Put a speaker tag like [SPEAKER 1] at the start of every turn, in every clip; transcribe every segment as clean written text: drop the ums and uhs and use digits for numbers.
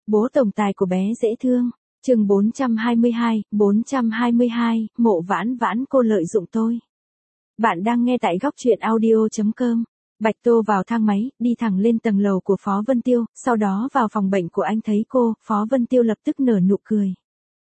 [SPEAKER 1] Bố tổng tài của bé dễ thương. Chương 422, Mộ Vãn Vãn cô lợi dụng tôi. Bạn đang nghe tại góc truyện audio.com. Bạch Tô vào thang máy, đi thẳng lên tầng lầu của Phó Vân Tiêu, sau đó vào phòng bệnh của anh thấy cô, Phó Vân Tiêu lập tức nở nụ cười.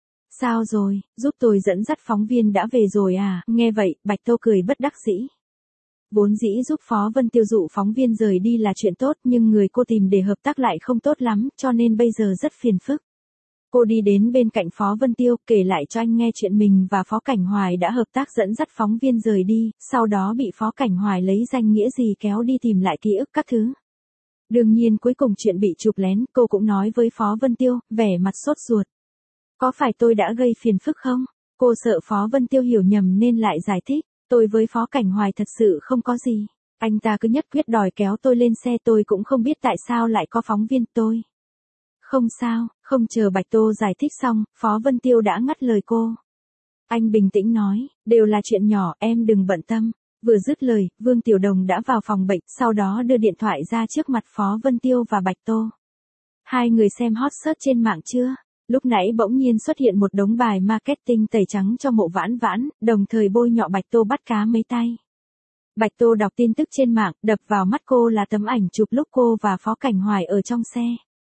[SPEAKER 1] Sao rồi, giúp tôi dẫn dắt phóng viên đã về rồi à? Nghe vậy, Bạch Tô cười bất đắc dĩ. Vốn dĩ giúp Phó Vân Tiêu dụ phóng viên rời đi là chuyện tốt, nhưng người cô tìm để hợp tác lại không tốt lắm, cho nên bây giờ rất phiền phức. Cô đi đến bên cạnh Phó Vân Tiêu, kể lại cho anh nghe chuyện mình và Phó Cảnh Hoài đã hợp tác dẫn dắt phóng viên rời đi, sau đó bị Phó Cảnh Hoài lấy danh nghĩa gì kéo đi tìm lại ký ức các thứ. Đương nhiên cuối cùng chuyện bị chụp lén, cô cũng nói với Phó Vân Tiêu, vẻ mặt sốt ruột. Có phải tôi đã gây phiền phức không? Cô sợ Phó Vân Tiêu hiểu nhầm nên lại giải thích, tôi với Phó Cảnh Hoài thật sự không có gì. Anh ta cứ nhất quyết đòi kéo tôi lên xe, tôi cũng không biết tại sao lại có phóng viên tôi. Không sao, không chờ Bạch Tô giải thích xong, Phó Vân Tiêu đã ngắt lời cô. Anh bình tĩnh nói, đều là chuyện nhỏ, em đừng bận tâm. Vừa dứt lời, Vương Tiểu Đồng đã vào phòng bệnh, sau đó đưa điện thoại ra trước mặt Phó Vân Tiêu và Bạch Tô. Hai người xem hot search trên mạng chưa? Lúc nãy bỗng nhiên xuất hiện một đống bài marketing tẩy trắng cho Mộ Vãn Vãn, đồng thời bôi nhọ Bạch Tô bắt cá mấy tay. Bạch Tô đọc tin tức trên mạng, đập vào mắt cô là tấm ảnh chụp lúc cô và Phó Cảnh Hoài ở trong xe.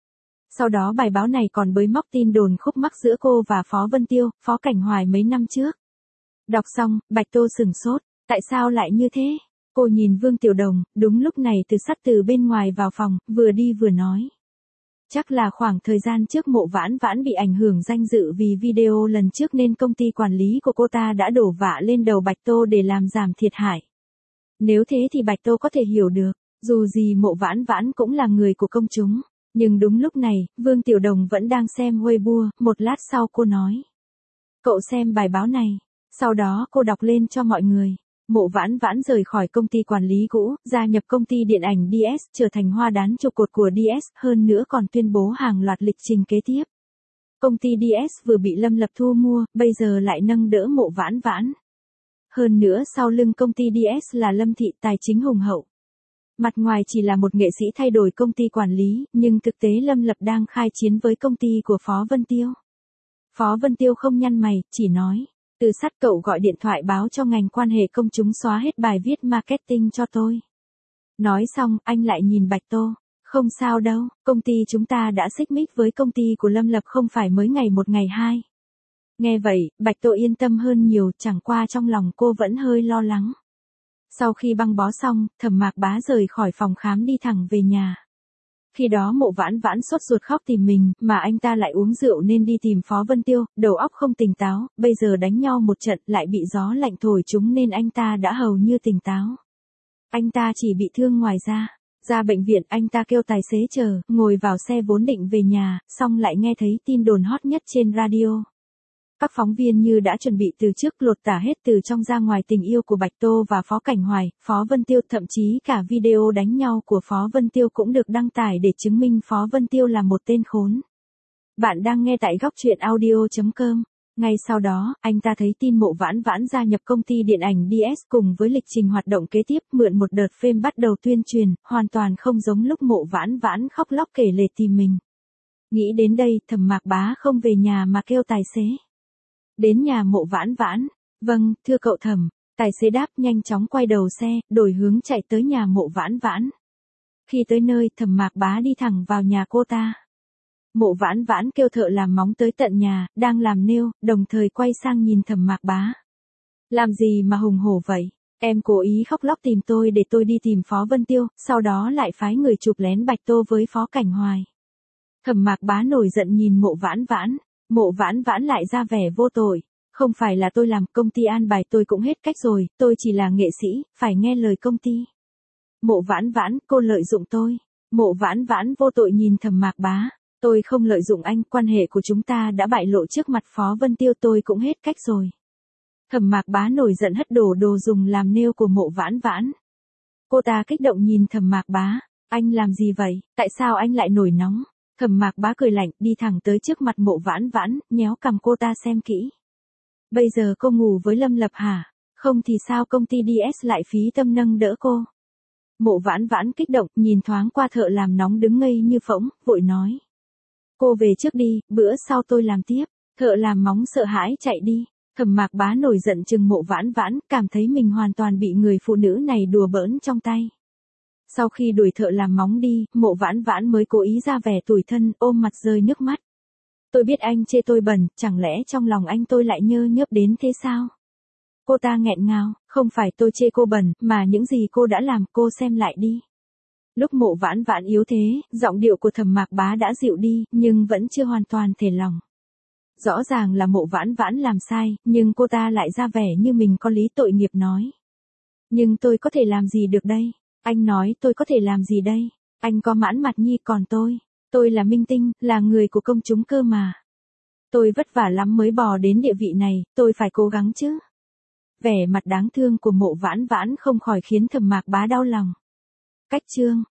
[SPEAKER 1] Sau đó bài báo này còn bới móc tin đồn khúc mắc giữa cô và Phó Vân Tiêu, Phó Cảnh Hoài mấy năm trước. Đọc xong, Bạch Tô sửng sốt, tại sao lại như thế? Cô nhìn Vương Tiểu Đồng, đúng lúc này Từ Sắt từ bên ngoài vào phòng, vừa đi vừa nói. Chắc là khoảng thời gian trước Mộ Vãn Vãn bị ảnh hưởng danh dự vì video lần trước nên công ty quản lý của cô ta đã đổ vạ lên đầu Bạch Tô để làm giảm thiệt hại. Nếu thế thì Bạch Tô có thể hiểu được, dù gì Mộ Vãn Vãn cũng là người của công chúng. Nhưng đúng lúc này, Vương Tiểu Đồng vẫn đang xem Weibo, một lát sau cô nói. Cậu xem bài báo này. Sau đó cô đọc lên cho mọi người. Mộ Vãn Vãn rời khỏi công ty quản lý cũ, gia nhập công ty điện ảnh DS, trở thành hoa đán trụ cột của DS, hơn nữa còn tuyên bố hàng loạt lịch trình kế tiếp. Công ty DS vừa bị Lâm Lập thu mua, bây giờ lại nâng đỡ Mộ Vãn Vãn. Hơn nữa sau lưng công ty DS là Lâm Thị, tài chính hùng hậu. Mặt ngoài chỉ là một nghệ sĩ thay đổi công ty quản lý, nhưng thực tế Lâm Lập đang khai chiến với công ty của Phó Vân Tiêu. Phó Vân Tiêu không nhăn mày, chỉ nói, Từ Sắt cậu gọi điện thoại báo cho ngành quan hệ công chúng xóa hết bài viết marketing cho tôi. Nói xong, anh lại nhìn Bạch Tô, không sao đâu, công ty chúng ta đã xích mích với công ty của Lâm Lập không phải mới ngày một ngày hai. Nghe vậy, Bạch Tô yên tâm hơn nhiều, chẳng qua trong lòng cô vẫn hơi lo lắng. Sau khi băng bó xong, Thẩm Mạc Bá rời khỏi phòng khám đi thẳng về nhà. Khi đó Mộ Vãn Vãn sốt ruột khóc tìm mình, mà anh ta lại uống rượu nên đi tìm Phó Vân Tiêu, đầu óc không tỉnh táo, bây giờ đánh nhau một trận lại bị gió lạnh thổi trúng nên anh ta đã hầu như tỉnh táo. Anh ta chỉ bị thương ngoài da. Ra bệnh viện anh ta kêu tài xế chờ, ngồi vào xe vốn định về nhà, xong lại nghe thấy tin đồn hot nhất trên radio. Các phóng viên như đã chuẩn bị từ trước lột tả hết từ trong ra ngoài tình yêu của Bạch Tô và Phó Cảnh Hoài, Phó Vân Tiêu, thậm chí cả video đánh nhau của Phó Vân Tiêu cũng được đăng tải để chứng minh Phó Vân Tiêu là một tên khốn. Bạn đang nghe tại góc truyện audio.com. Ngay sau đó, anh ta thấy tin Mộ Vãn Vãn gia nhập công ty điện ảnh DS cùng với lịch trình hoạt động kế tiếp, mượn một đợt phim bắt đầu tuyên truyền, hoàn toàn không giống lúc Mộ Vãn Vãn khóc lóc kể lể tìm mình. Nghĩ đến đây, Thẩm Mạc Bá không về nhà mà kêu tài xế. Đến nhà Mộ Vãn Vãn. Vâng, thưa cậu Thẩm. Tài xế đáp nhanh chóng quay đầu xe, đổi hướng chạy tới nhà Mộ Vãn Vãn. Khi tới nơi, Thẩm Mạc Bá đi thẳng vào nhà cô ta. Mộ Vãn Vãn kêu thợ làm móng tới tận nhà, đang làm nail, đồng thời quay sang nhìn Thẩm Mạc Bá. Làm gì mà hùng hổ vậy? Em cố ý khóc lóc tìm tôi để tôi đi tìm Phó Vân Tiêu, sau đó lại phái người chụp lén Bạch Tô với Phó Cảnh Hoài. Thẩm Mạc Bá nổi giận nhìn Mộ Vãn Vãn. Mộ Vãn Vãn lại ra vẻ vô tội. Không phải là tôi làm, công ty an bài tôi cũng hết cách rồi, tôi chỉ là nghệ sĩ, phải nghe lời công ty. Mộ Vãn Vãn, cô lợi dụng tôi. Mộ Vãn Vãn vô tội nhìn Thẩm Mạc Bá. Tôi không lợi dụng anh, quan hệ của chúng ta đã bại lộ trước mặt Phó Vân Tiêu, tôi cũng hết cách rồi. Thẩm Mạc Bá nổi giận hất đổ đồ dùng làm nail của Mộ Vãn Vãn. Cô ta kích động nhìn Thẩm Mạc Bá. Anh làm gì vậy? Tại sao anh lại nổi nóng? Thẩm Mạc Bá cười lạnh, đi thẳng tới trước mặt Mộ Vãn Vãn, nhéo cằm cô ta xem kỹ. Bây giờ cô ngủ với Lâm Lập hả? Không thì sao công ty DS lại phí tâm nâng đỡ cô? Mộ Vãn Vãn kích động, nhìn thoáng qua thợ làm nóng đứng ngây như phỗng, vội nói. Cô về trước đi, bữa sau tôi làm tiếp. Thợ làm móng sợ hãi chạy đi. Thẩm Mạc Bá nổi giận chừng Mộ Vãn Vãn, cảm thấy mình hoàn toàn bị người phụ nữ này đùa bỡn trong tay. Sau khi đuổi thợ làm móng đi, Mộ Vãn Vãn mới cố ý ra vẻ tủi thân, ôm mặt rơi nước mắt. Tôi biết anh chê tôi bẩn, chẳng lẽ trong lòng anh tôi lại nhơ nhớp đến thế sao? Cô ta nghẹn ngào, không phải tôi chê cô bẩn, mà những gì cô đã làm, cô xem lại đi. Lúc Mộ Vãn Vãn yếu thế, giọng điệu của Thẩm Mạc Bá đã dịu đi, nhưng vẫn chưa hoàn toàn thể lòng. Rõ ràng là Mộ Vãn Vãn làm sai, nhưng cô ta lại ra vẻ như mình có lý tội nghiệp nói. Nhưng tôi có thể làm gì được đây? Anh nói tôi có thể làm gì đây? Anh có Mãn Mặt Nhi còn tôi là minh tinh, là người của công chúng cơ mà. Tôi vất vả lắm mới bò đến địa vị này, tôi phải cố gắng chứ. Vẻ mặt đáng thương của Mộ Vãn Vãn không khỏi khiến Thẩm Mạc Bá đau lòng. Cách chương